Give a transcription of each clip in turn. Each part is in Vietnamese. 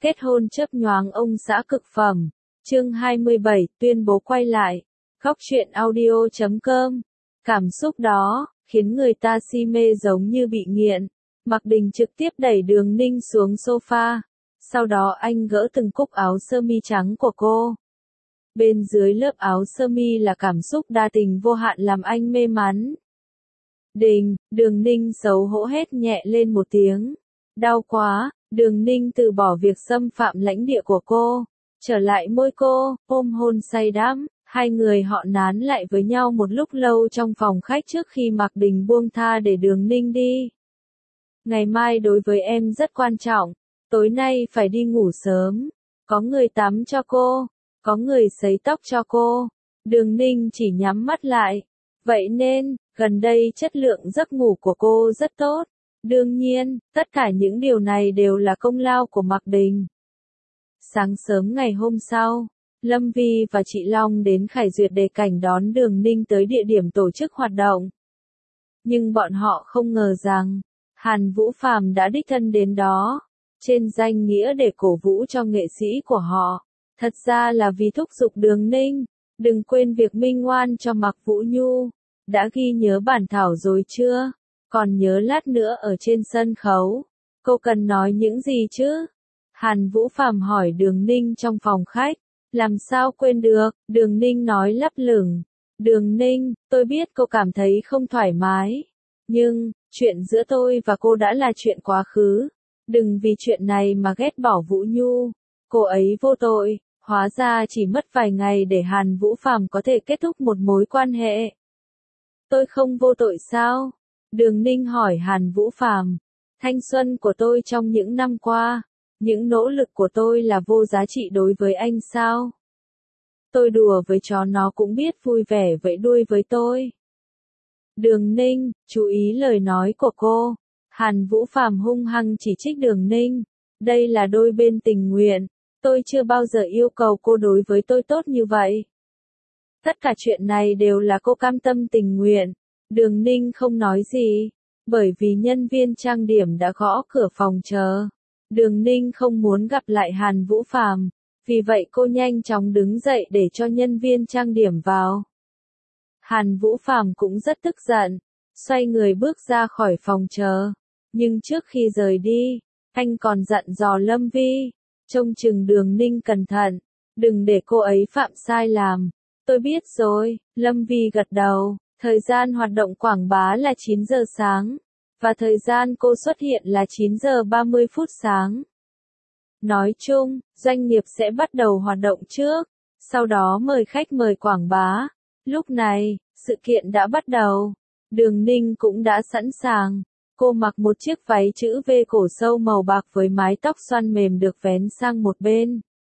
Kết hôn chớp nhoáng ông xã cực phẩm. Chương 27, tuyên bố quay lại. Góc truyện audio.com. Cảm xúc đó khiến người ta si mê giống như bị nghiện. Mạc Đình trực tiếp đẩy Đường Ninh xuống sofa. Sau đó anh gỡ từng cúc áo sơ mi trắng của cô. Bên dưới lớp áo sơ mi là cảm xúc đa tình vô hạn làm anh mê mắn. Đường Ninh xấu hổ hét nhẹ lên một tiếng. Đau quá. Đường Ninh từ bỏ việc xâm phạm lãnh địa của cô, trở lại môi cô, ôm hôn say đắm. Hai người họ nán lại với nhau một lúc lâu trong phòng khách trước khi Mạc Đình buông tha để Đường Ninh đi. Ngày mai đối với em rất quan trọng, tối nay phải đi ngủ sớm, có người tắm cho cô, có người sấy tóc cho cô. Đường Ninh chỉ nhắm mắt lại. Vậy nên, gần đây chất lượng giấc ngủ của cô rất tốt. Đương nhiên, tất cả những điều này đều là công lao của Mạc Đình. Sáng sớm ngày hôm sau, Lâm Vi và chị Long đến Khải Duyệt để cảnh đón Đường Ninh tới địa điểm tổ chức hoạt động. Nhưng bọn họ không ngờ rằng, Hàn Vũ Phàm đã đích thân đến đó, trên danh nghĩa để cổ vũ cho nghệ sĩ của họ. Thật ra là vì thúc giục Đường Ninh, đừng quên việc minh oan cho Mạc Vũ Nhu. Đã ghi nhớ bản thảo rồi chưa? Còn nhớ lát nữa ở trên sân khấu, cô cần nói những gì chứ? Hàn Vũ Phàm hỏi Đường Ninh trong phòng khách. Làm sao quên được, Đường Ninh nói lấp lửng. Đường Ninh, tôi biết cô cảm thấy không thoải mái. Nhưng, chuyện giữa tôi và cô đã là chuyện quá khứ. Đừng vì chuyện này mà ghét bỏ Vũ Nhu. Cô ấy vô tội, hóa ra chỉ mất vài ngày để Hàn Vũ Phàm có thể kết thúc một mối quan hệ. Tôi không vô tội sao? Đường Ninh hỏi Hàn Vũ Phàm. Thanh xuân của tôi trong những năm qua, những nỗ lực của tôi là vô giá trị đối với anh sao? Tôi đùa với chó nó cũng biết vui vẻ vẫy đuôi với tôi. Đường Ninh, chú ý lời nói của cô. Hàn Vũ Phàm hung hăng chỉ trích Đường Ninh. Đây là đôi bên tình nguyện. Tôi chưa bao giờ yêu cầu cô đối với tôi tốt như vậy. Tất cả chuyện này đều là cô cam tâm tình nguyện. Đường Ninh không nói gì, bởi vì nhân viên trang điểm đã gõ cửa phòng chờ. Đường Ninh không muốn gặp lại Hàn Vũ Phàm, vì vậy cô nhanh chóng đứng dậy để cho nhân viên trang điểm vào. Hàn Vũ Phàm cũng rất tức giận, xoay người bước ra khỏi phòng chờ. Nhưng trước khi rời đi, anh còn dặn dò Lâm Vi, trông chừng Đường Ninh cẩn thận, đừng để cô ấy phạm sai lầm. Tôi biết rồi, Lâm Vi gật đầu. Thời gian hoạt động quảng bá là 9 giờ sáng, và thời gian cô xuất hiện là 9 giờ 30 phút sáng. Nói chung, doanh nghiệp sẽ bắt đầu hoạt động trước, sau đó mời khách mời quảng bá. Lúc này, sự kiện đã bắt đầu. Đường Ninh cũng đã sẵn sàng. Cô mặc một chiếc váy chữ V cổ sâu màu bạc với mái tóc xoăn mềm được vén sang một bên.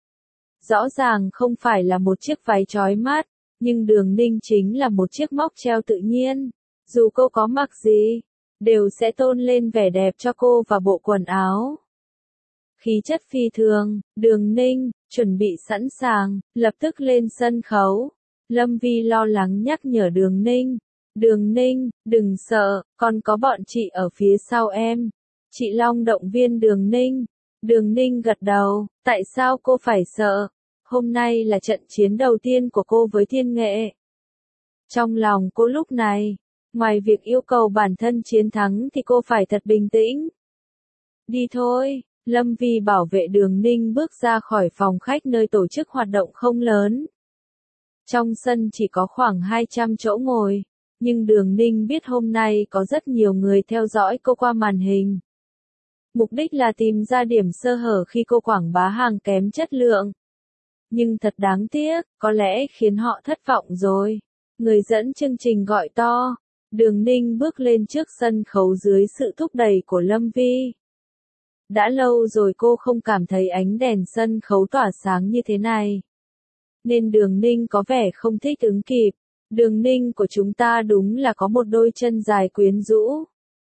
Rõ ràng không phải là một chiếc váy chói mắt. Nhưng Đường Ninh chính là một chiếc móc treo tự nhiên. Dù cô có mặc gì, đều sẽ tôn lên vẻ đẹp cho cô và bộ quần áo. Khí chất phi thường, Đường Ninh, chuẩn bị sẵn sàng, lập tức lên sân khấu. Lâm Vi lo lắng nhắc nhở Đường Ninh. Đường Ninh, đừng sợ, còn có bọn chị ở phía sau em. Chị Long động viên Đường Ninh. Đường Ninh gật đầu, tại sao cô phải sợ? Hôm nay là trận chiến đầu tiên của cô với Thiên Nghệ. Trong lòng cô lúc này, ngoài việc yêu cầu bản thân chiến thắng thì cô phải thật bình tĩnh. Đi thôi, Lâm Vi bảo vệ Đường Ninh bước ra khỏi phòng khách nơi tổ chức hoạt động không lớn. Trong sân chỉ có khoảng 200 chỗ ngồi, nhưng Đường Ninh biết hôm nay có rất nhiều người theo dõi cô qua màn hình. Mục đích là tìm ra điểm sơ hở khi cô quảng bá hàng kém chất lượng. Nhưng thật đáng tiếc, có lẽ khiến họ thất vọng rồi. Người dẫn chương trình gọi to. Đường Ninh bước lên trước sân khấu dưới sự thúc đẩy của Lâm Vi. Đã lâu rồi cô không cảm thấy ánh đèn sân khấu tỏa sáng như thế này. Nên Đường Ninh có vẻ không thích ứng kịp. Đường Ninh của chúng ta đúng là có một đôi chân dài quyến rũ.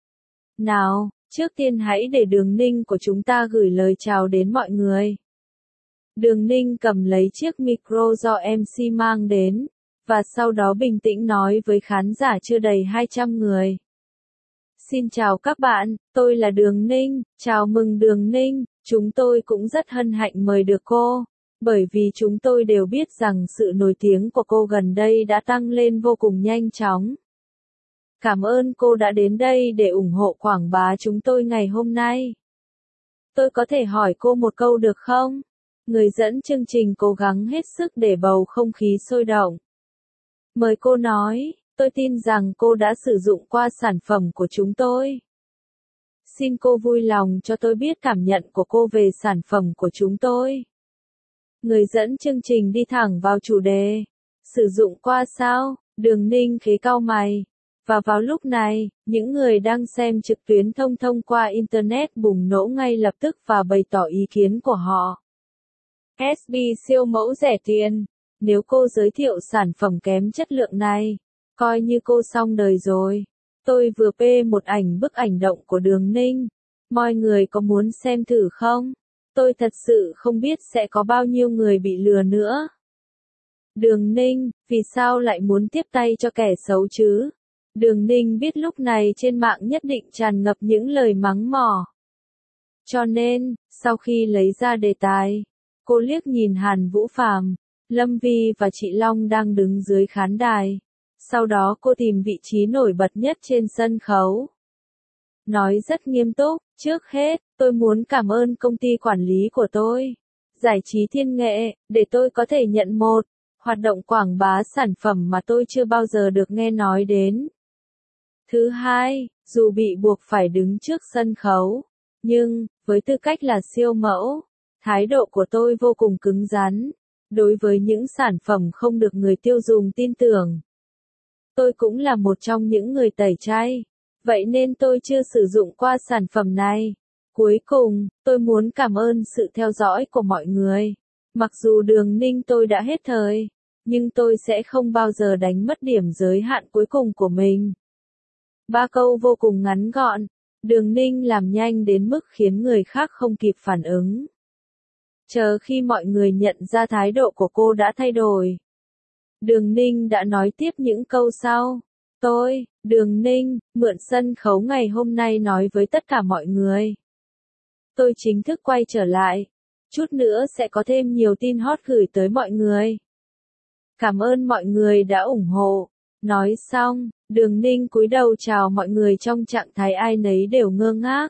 Nào, trước tiên hãy để Đường Ninh của chúng ta gửi lời chào đến mọi người. Đường Ninh cầm lấy chiếc micro do MC mang đến, và sau đó bình tĩnh nói với khán giả chưa đầy 200 người. Xin chào các bạn, tôi là Đường Ninh, chào mừng Đường Ninh, Chúng tôi cũng rất hân hạnh mời được cô, bởi vì chúng tôi đều biết rằng sự nổi tiếng của cô gần đây đã tăng lên vô cùng nhanh chóng. Cảm ơn cô đã đến đây để ủng hộ quảng bá chúng tôi ngày hôm nay. Tôi có thể hỏi cô một câu được không? Người dẫn chương trình cố gắng hết sức để bầu không khí sôi động. Mời cô nói, tôi tin rằng cô đã sử dụng qua sản phẩm của chúng tôi. Xin cô vui lòng cho tôi biết cảm nhận của cô về sản phẩm của chúng tôi. Người dẫn chương trình đi thẳng vào chủ đề. Sử dụng qua sao? Đường Ninh khẽ cau mày. Và vào lúc này, những người đang xem trực tuyến thông qua Internet bùng nổ ngay lập tức và bày tỏ ý kiến của họ. SB siêu mẫu rẻ tiền. Nếu cô giới thiệu sản phẩm kém chất lượng này, coi như cô xong đời rồi. Tôi vừa một bức ảnh động của Đường Ninh. Mọi người có muốn xem thử không? Tôi thật sự không biết sẽ có bao nhiêu người bị lừa nữa. Đường Ninh, vì sao lại muốn tiếp tay cho kẻ xấu chứ? Đường Ninh biết lúc này trên mạng nhất định tràn ngập những lời mắng mỏ. Cho nên, sau khi lấy ra đề tài, cô liếc nhìn Hàn Vũ Phàm, Lâm Vi và chị Long đang đứng dưới khán đài. Sau đó cô tìm vị trí nổi bật nhất trên sân khấu. Nói rất nghiêm túc, trước hết, tôi muốn cảm ơn công ty quản lý của tôi, Giải trí Thiên Nghệ, để tôi có thể nhận một hoạt động quảng bá sản phẩm mà tôi chưa bao giờ được nghe nói đến. Thứ hai, dù bị buộc phải đứng trước sân khấu, nhưng, với tư cách là siêu mẫu, thái độ của tôi vô cùng cứng rắn, đối với những sản phẩm không được người tiêu dùng tin tưởng. Tôi cũng là một trong những người tẩy chay, vậy nên tôi chưa sử dụng qua sản phẩm này. Cuối cùng, tôi muốn cảm ơn sự theo dõi của mọi người. Mặc dù Đường Ninh tôi đã hết thời, nhưng tôi sẽ không bao giờ đánh mất điểm giới hạn cuối cùng của mình. 3 câu vô cùng ngắn gọn, Đường Ninh làm nhanh đến mức khiến người khác không kịp phản ứng. Chờ khi mọi người nhận ra thái độ của cô đã thay đổi, Đường Ninh đã nói tiếp những câu sau. Tôi, Đường Ninh, mượn sân khấu ngày hôm nay nói với tất cả mọi người. Tôi chính thức quay trở lại. Chút nữa sẽ có thêm nhiều tin hot gửi tới mọi người. Cảm ơn mọi người đã ủng hộ. Nói xong, Đường Ninh cúi đầu chào mọi người trong trạng thái ai nấy đều ngơ ngác.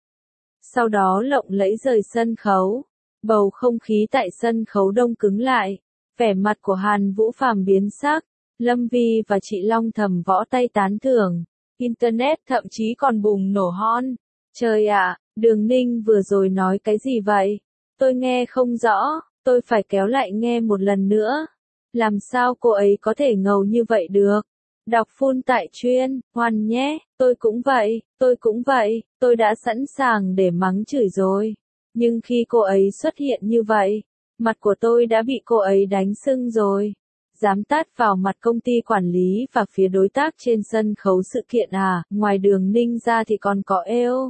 Sau đó lộng lẫy rời sân khấu. Bầu không khí tại sân khấu đông cứng lại. Vẻ mặt của Hàn Vũ Phàm biến sắc. Lâm Vi và chị Long thầm võ tay tán thưởng. Internet thậm chí còn bùng nổ hon. Trời ạ, Đường Ninh vừa rồi nói cái gì vậy? Tôi nghe không rõ, tôi phải kéo lại nghe một lần nữa. Làm sao cô ấy có thể ngầu như vậy được? Đọc full tại chuyên, Hoan nhé, tôi cũng vậy, tôi đã sẵn sàng để mắng chửi rồi. Nhưng khi cô ấy xuất hiện như vậy, mặt của tôi đã bị cô ấy đánh sưng rồi. Dám tát vào mặt công ty quản lý và phía đối tác trên sân khấu sự kiện à, ngoài Đường Ninh ra thì còn có eo.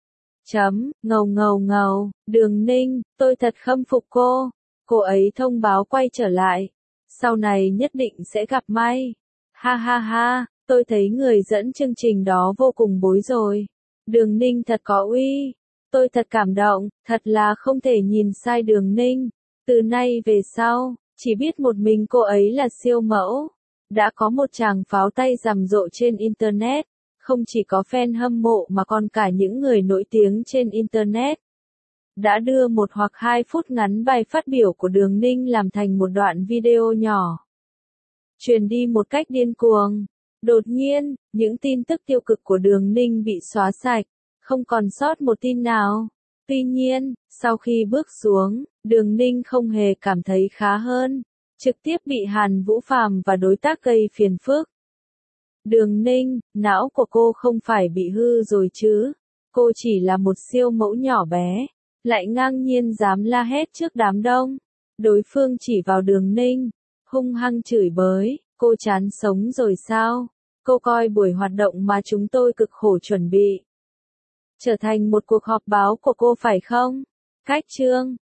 Ngầu, Đường Ninh, tôi thật khâm phục cô. Cô ấy thông báo quay trở lại. Sau này nhất định sẽ gặp may. Ha ha ha, tôi thấy người dẫn chương trình đó vô cùng bối rồi. Đường Ninh thật có uy. Tôi thật cảm động, thật là không thể nhìn sai Đường Ninh. Từ nay về sau, chỉ biết một mình cô ấy là siêu mẫu. Đã có một tràng pháo tay rầm rộ trên Internet. Không chỉ có fan hâm mộ mà còn cả những người nổi tiếng trên Internet. Đã đưa 1 hoặc 2 phút ngắn bài phát biểu của Đường Ninh làm thành một đoạn video nhỏ. Truyền đi một cách điên cuồng. Đột nhiên, những tin tức tiêu cực của Đường Ninh bị xóa sạch, không còn sót một tin nào. Tuy nhiên, sau khi bước xuống, Đường Ninh không hề cảm thấy khá hơn, trực tiếp bị Hàn Vũ Phàm và đối tác gây phiền phức. Đường Ninh, não của cô không phải bị hư rồi chứ? Cô chỉ là một siêu mẫu nhỏ bé, lại ngang nhiên dám la hét trước đám đông. Đối phương chỉ vào Đường Ninh, hung hăng chửi bới, cô chán sống rồi sao? Cô coi buổi hoạt động mà chúng tôi cực khổ chuẩn bị trở thành một cuộc họp báo của cô phải không? Cách chương